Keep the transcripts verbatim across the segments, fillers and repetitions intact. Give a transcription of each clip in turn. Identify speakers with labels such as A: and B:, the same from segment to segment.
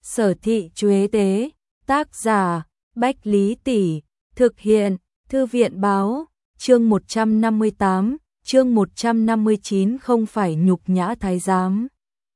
A: Sở Thị Chuế Tế, tác giả, Bách Lý Tỷ, thực hiện, Thư viện Báo, chương một trăm năm mươi tám, chương một trăm năm mươi chín không phải nhục nhã thái giám.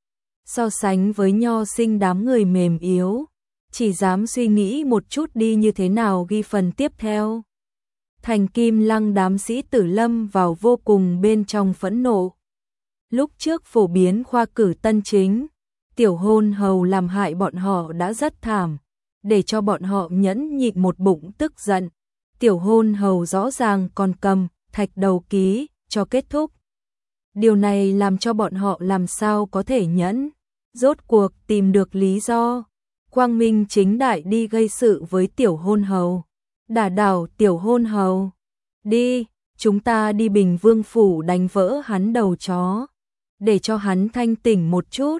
A: So sánh với nho sinh đám người mềm yếu, chỉ dám suy nghĩ một chút đi như thế nào ghi phần tiếp theo. Thành Kim Lăng đám sĩ tử lâm vào vô cùng bên trong phẫn nộ. Lúc trước phổ biến khoa cử tân chính, tiểu hôn hầu làm hại bọn họ đã rất thảm, để cho bọn họ nhẫn nhịn một bụng tức giận. Tiểu hôn hầu rõ ràng còn cầm thạch đầu ký cho kết thúc. Điều này làm cho bọn họ làm sao có thể nhẫn, rốt cuộc tìm được lý do. Quang minh chính đại đi gây sự với tiểu hôn hầu, đả đảo tiểu hôn hầu. Đi, chúng ta đi Bình Vương phủ đánh vỡ hắn đầu chó, để cho hắn thanh tỉnh một chút.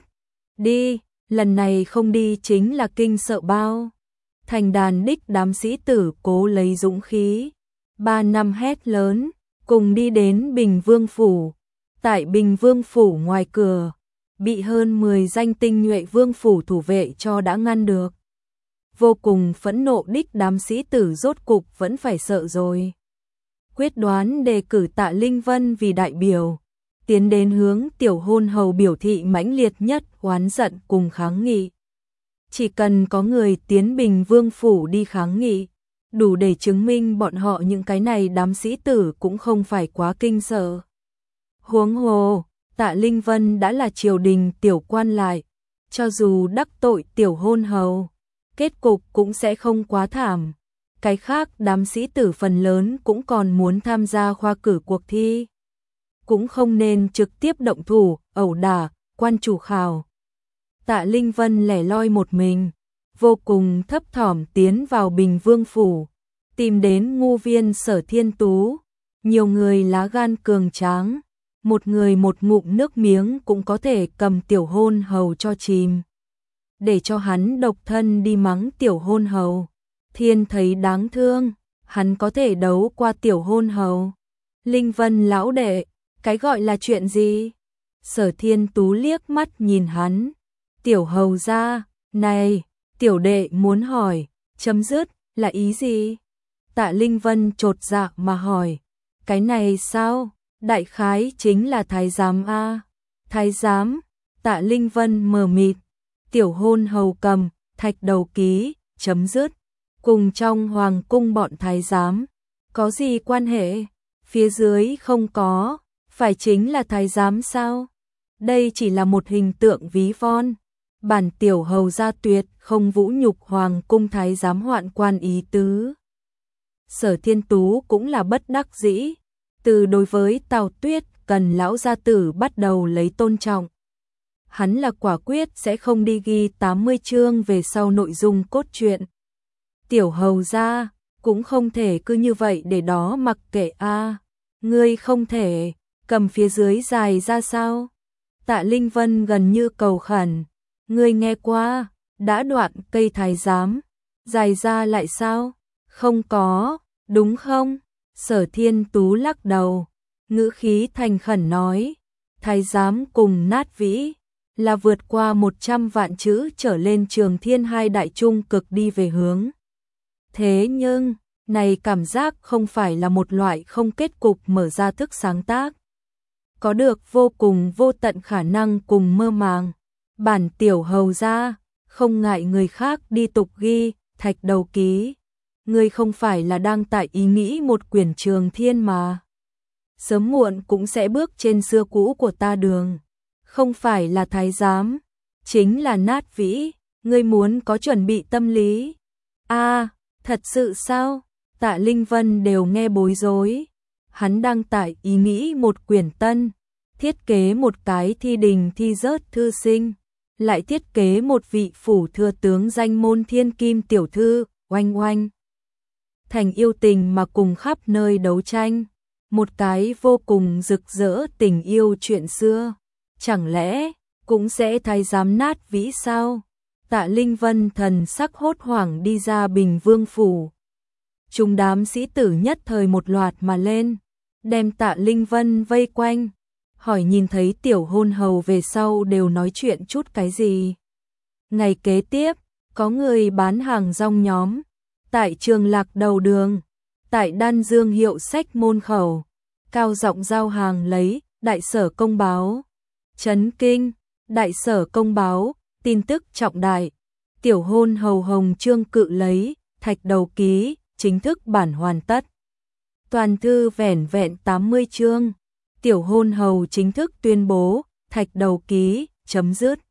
A: Đi, lần này không đi chính là kinh sợ bao. Thành đàn đích đám sĩ tử cố lấy dũng khí, ba năm hét lớn, cùng đi đến Bình Vương phủ. Tại Bình Vương phủ ngoài cửa, bị hơn mười danh tinh nhuệ vương phủ thủ vệ cho đã ngăn được. Vô cùng phẫn nộ đích đám sĩ tử rốt cục vẫn phải sợ rồi. Quyết đoán đề cử Tạ Linh Vân vì đại biểu, tiến đến hướng tiểu hôn hầu biểu thị mãnh liệt nhất oán giận cùng kháng nghị. Chỉ cần có người tiến Bình Vương phủ đi kháng nghị, đủ để chứng minh bọn họ những cái này đám sĩ tử cũng không phải quá kinh sợ. Huống hồ, Tạ Linh Vân đã là triều đình tiểu quan lại, cho dù đắc tội tiểu hôn hầu, kết cục cũng sẽ không quá thảm. Cái khác đám sĩ tử phần lớn cũng còn muốn tham gia khoa cử cuộc thi, cũng không nên trực tiếp động thủ, ẩu đả, quan chủ khảo. Tạ Linh Vân lẻ loi một mình, vô cùng thấp thỏm tiến vào Bình Vương phủ, tìm đến ngu viên Sở Thiên Tú. Nhiều người lá gan cường tráng, một người một ngụm nước miếng cũng có thể cầm tiểu hôn hầu cho chìm, để cho hắn độc thân đi mắng tiểu hôn hầu. Thiên thấy đáng thương, hắn có thể đấu qua tiểu hôn hầu. Linh Vân lão đệ, cái gọi là chuyện gì? Sở Thiên Tú liếc mắt nhìn hắn. Tiểu hầu gia, này, tiểu đệ muốn hỏi, chấm dứt là ý gì? Tạ Linh Vân chột dạ mà hỏi, cái này sao? Đại khái chính là thái giám a. Thái giám? Tạ Linh Vân mờ mịt. Tiểu hôn hầu cầm thạch đầu ký, chấm dứt, cùng trong hoàng cung bọn thái giám có gì quan hệ? Phía dưới không có, phải chính là thái giám sao? Đây chỉ là một hình tượng ví von. Bản tiểu hầu gia tuyệt không vũ nhục hoàng cung thái giám hoạn quan ý tứ. Sở Thiên Tú cũng là bất đắc dĩ, từ đối với Tào Tuyết cần lão gia tử bắt đầu lấy tôn trọng. Hắn là quả quyết sẽ không đi ghi tám mươi chương về sau nội dung cốt truyện. Tiểu hầu gia cũng không thể cứ như vậy để đó mặc kệ a. Ngươi không thể cầm phía dưới dài ra sao? Tạ Linh Vân gần như cầu khẩn. Ngươi nghe qua, đã đoạn cây thái giám, dài ra lại sao? Không có, đúng không? Sở Thiên Tú lắc đầu, ngữ khí thành khẩn nói, thái giám cùng nát vĩ, là vượt qua một trăm vạn chữ trở lên trường thiên hai đại trung cực đi về hướng. Thế nhưng, này cảm giác không phải là một loại không kết cục mở ra thức sáng tác. Có được vô cùng vô tận khả năng cùng mơ màng. Bản tiểu hầu gia, không ngại người khác đi tục ghi, thạch đầu ký. Ngươi không phải là đang tại ý nghĩ một quyển trường thiên mà. Sớm muộn cũng sẽ bước trên xưa cũ của ta đường. Không phải là thái giám, chính là nát vĩ. Ngươi muốn có chuẩn bị tâm lý. A, thật sự sao? Tạ Linh Vân đều nghe bối rối. Hắn đang tại ý nghĩ một quyển tân, thiết kế một cái thi đình thi rớt thư sinh, lại thiết kế một vị phủ thừa tướng danh môn thiên kim tiểu thư, oanh oanh. Thành yêu tình mà cùng khắp nơi đấu tranh, một cái vô cùng rực rỡ tình yêu chuyện xưa, chẳng lẽ cũng sẽ thái giám nát vĩ sao? Tạ Linh Vân thần sắc hốt hoảng đi ra Bình Vương phủ. Chúng đám sĩ tử nhất thời một loạt mà lên, đem Tạ Linh Vân vây quanh, hỏi nhìn thấy tiểu hôn hầu về sau đều nói chuyện chút cái gì. Ngày kế tiếp, có người bán hàng rong nhóm, tại trường Lạc đầu đường, tại Đan Dương hiệu sách môn khẩu, cao giọng giao hàng lấy, đại sở công báo. Chấn kinh, đại sở công báo, tin tức trọng đại. Tiểu hôn hầu Hồng Trương cự lấy, thạch đầu ký, chính thức bản hoàn tất. Toàn thư vẻn vẹn tám mươi chương. Tiểu hôn hầu chính thức tuyên bố, thạch đầu ký, chấm dứt.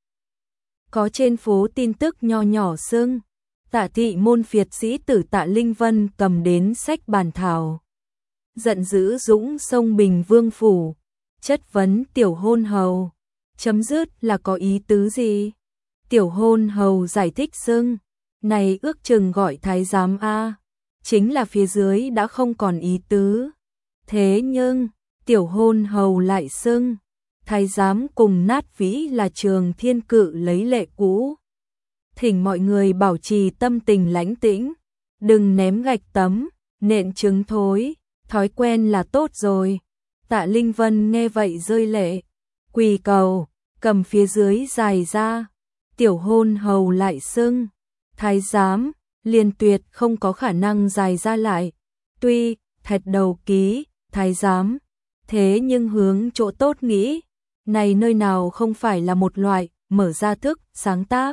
A: Có trên phố tin tức nho nhỏ xưng, Tạ thị môn phiệt sĩ tử Tạ Linh Vân cầm đến sách bàn thảo. Giận dữ dũng sông Bình Vương phủ, chất vấn tiểu hôn hầu, chấm dứt là có ý tứ gì? Tiểu hôn hầu giải thích xưng, này ước chừng gọi thái giám a, chính là phía dưới đã không còn ý tứ. Thế nhưng, tiểu hôn hầu lại xưng, thái giám cùng nát vĩ là trường thiên cự lấy lệ cũ. Thỉnh mọi người bảo trì tâm tình lãnh tĩnh, đừng ném gạch tấm, nện trứng thối, thói quen là tốt rồi. Tạ Linh Vân nghe vậy rơi lệ, quỳ cầu, cầm phía dưới dài ra. Tiểu hôn hầu lại xưng, thái giám, liền tuyệt không có khả năng dài ra lại. Tuy, thạch đầu ký, thái giám, thế nhưng hướng chỗ tốt nghĩ, này nơi nào không phải là một loại, mở ra thức, sáng tác.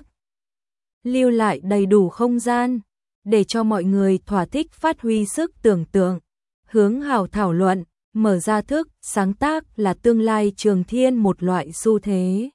A: Lưu lại đầy đủ không gian, để cho mọi người thỏa thích phát huy sức tưởng tượng, hướng hào thảo luận, mở ra thức, sáng tác là tương lai trường thiên một loại xu thế.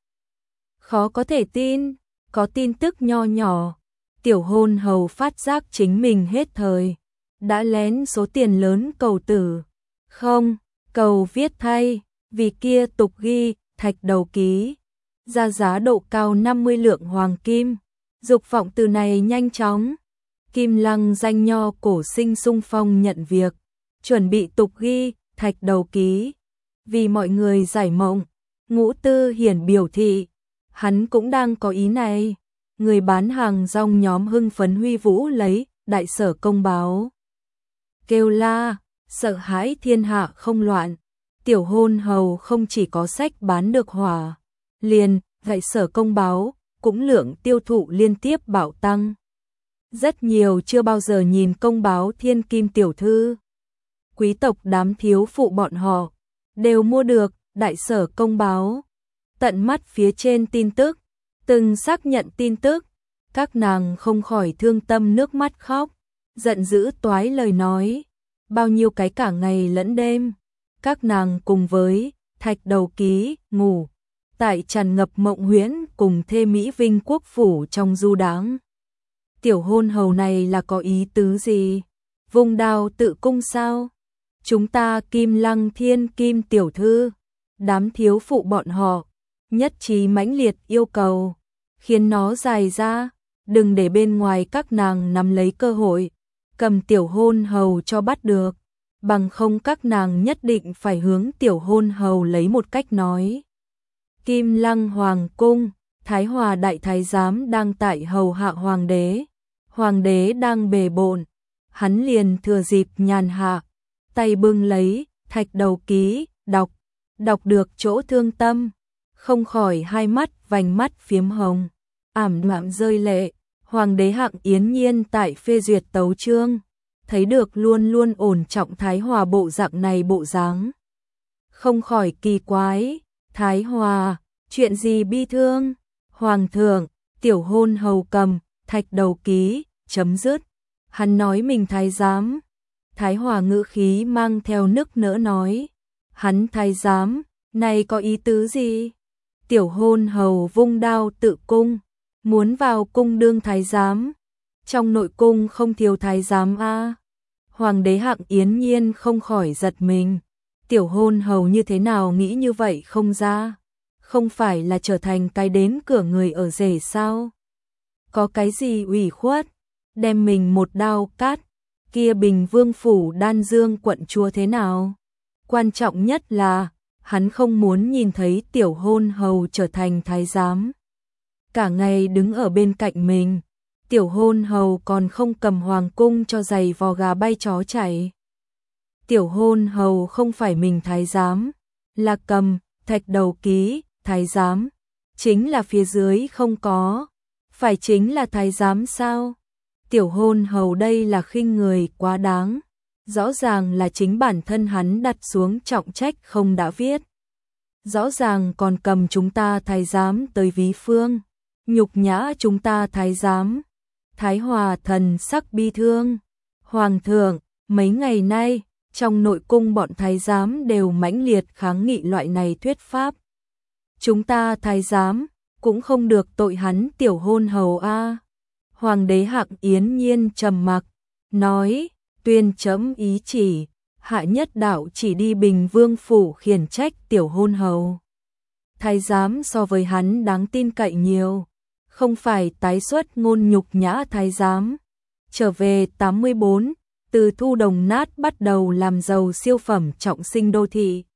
A: Khó có thể tin, có tin tức nho nhỏ, tiểu hôn hầu phát giác chính mình hết thời, đã lén số tiền lớn cầu tử. Không, cầu viết thay, vì kia tục ghi, thạch đầu ký, ra giá độ cao năm mươi lượng hoàng kim. Dục vọng từ này nhanh chóng, Kim Lăng danh nho cổ sinh sung phong nhận việc, chuẩn bị tục ghi, thạch đầu ký. Vì mọi người giải mộng, Ngũ Tư Hiển biểu thị, hắn cũng đang có ý này. Người bán hàng rong nhóm hưng phấn huy vũ lấy, đại sở công báo. Kêu la, sợ hãi thiên hạ không loạn. Tiểu hôn hầu không chỉ có sách bán được hỏa, liền, đại sở công báo, cũng lượng tiêu thụ liên tiếp bạo tăng. Rất nhiều chưa bao giờ nhìn công báo thiên kim tiểu thư. Quý tộc đám thiếu phụ bọn họ, đều mua được, đại sở công báo. Tận mắt phía trên tin tức, từng xác nhận tin tức, các nàng không khỏi thương tâm nước mắt khóc, giận dữ toái lời nói, bao nhiêu cái cả ngày lẫn đêm, các nàng cùng với thạch đầu ký ngủ tại tràn ngập mộng huyễn cùng thê Mỹ Vinh quốc phủ trong du đãng. Tiểu hôn hầu này là có ý tứ gì? Vùng đao tự cung sao? Chúng ta Kim Lăng thiên kim tiểu thư, đám thiếu phụ bọn họ, nhất trí mãnh liệt yêu cầu, khiến nó dài ra, đừng để bên ngoài các nàng nắm lấy cơ hội, cầm tiểu hôn hầu cho bắt được, bằng không các nàng nhất định phải hướng tiểu hôn hầu lấy một cách nói. Kim Lăng Hoàng cung, Thái Hòa đại thái giám đang tại hầu hạ hoàng đế, hoàng đế đang bề bộn, hắn liền thừa dịp nhàn hạ, tay bưng lấy, thạch đầu ký, đọc, đọc được chỗ thương tâm, không khỏi hai mắt vành mắt phiếm hồng, ảm đạm rơi lệ. Hoàng đế Hạng Yến Nhiên tại phê duyệt tấu chương, thấy được luôn luôn ổn trọng Thái Hòa bộ dạng này bộ dáng, không khỏi kỳ quái. Thái Hòa, chuyện gì bi thương? Hoàng thượng, tiểu hôn hầu cầm, thạch đầu ký, chấm dứt. Hắn nói mình thái giám. Thái Hòa ngữ khí mang theo nức nỡ nói, hắn thái giám, này có ý tứ gì? Tiểu hôn hầu vung đao tự cung, muốn vào cung đương thái giám. Trong nội cung không thiếu thái giám a. Hoàng đế Hạng Yến Nhiên không khỏi giật mình. Tiểu hôn hầu như thế nào nghĩ như vậy không ra? Không phải là trở thành cái đến cửa người ở rể sao? Có cái gì ủy khuất? Đem mình một đao cắt, kia Bình Vương phủ Đan Dương quận chúa thế nào? Quan trọng nhất là, hắn không muốn nhìn thấy tiểu hôn hầu trở thành thái giám. Cả ngày đứng ở bên cạnh mình, tiểu hôn hầu còn không cầm hoàng cung cho giày vò gà bay chó chạy. Tiểu hôn hầu không phải mình thái giám, là cầm, thạch đầu ký, thái giám, chính là phía dưới không có. phải chính là thái giám sao? Tiểu hôn hầu đây là khinh người quá đáng, rõ ràng là chính bản thân hắn đặt xuống trọng trách không đã viết. Rõ ràng còn cầm chúng ta thái giám tới ví phương, nhục nhã chúng ta thái giám. Thái Hòa thần sắc bi thương. Hoàng thượng, mấy ngày nay, trong nội cung bọn thái giám đều mãnh liệt kháng nghị loại này thuyết pháp. Chúng ta thái giám, cũng không được tội hắn tiểu hôn hầu a. Hoàng đế Hạng Yến Nhiên trầm mặc, nói, tuyên chấm ý chỉ, hạ nhất đạo chỉ đi Bình Vương phủ khiển trách tiểu hôn hầu. Thái giám so với hắn đáng tin cậy nhiều, không phải tái xuất ngôn nhục nhã thái giám. Trở về tám mươi bốn, từ thu đồng nát bắt đầu làm giàu siêu phẩm trọng sinh đô thị.